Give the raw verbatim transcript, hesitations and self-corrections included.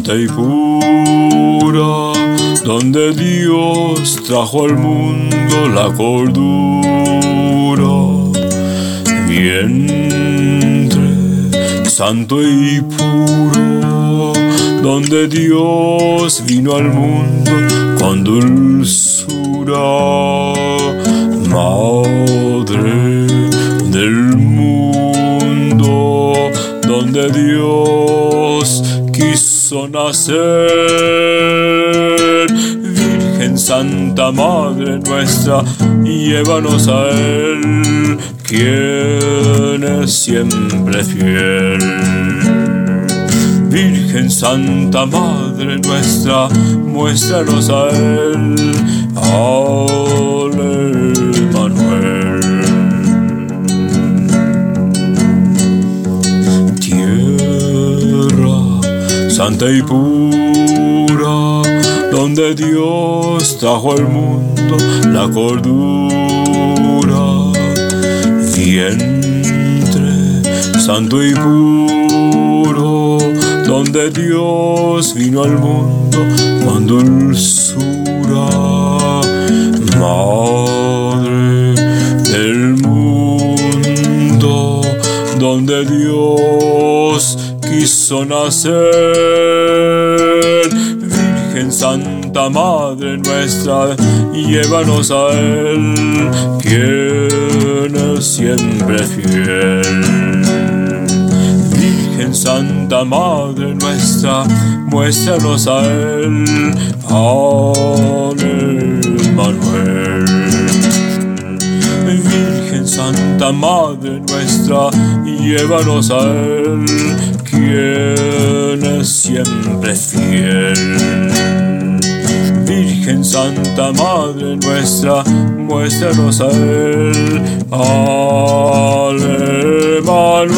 santa y pura, donde Dios trajo al mundo la cordura. Vientre santo y puro, donde Dios vino al mundo con dulzura. Madre del mundo, donde Dios quiso nacer. Virgen Santa Madre nuestra, llévanos a Él, quien es siempre fiel. Virgen Santa Madre nuestra, muéstranos a Él, al Emanuel. Tierra santa y pura, donde Dios trajo al mundo la cordura. Vientre santo y puro, donde Dios vino al mundo con dulzura. Madre del mundo, donde Dios quiso nacer. Virgen Santa Madre nuestra, llévanos a Él, quien es siempre fiel. Virgen Santa Madre nuestra, muéstranos a Él, al Emanuel. Virgen Santa Madre nuestra, llévanos a Él, quien es siempre fiel. Virgen Santa Madre nuestra, muéstranos a Él, al Emanuel.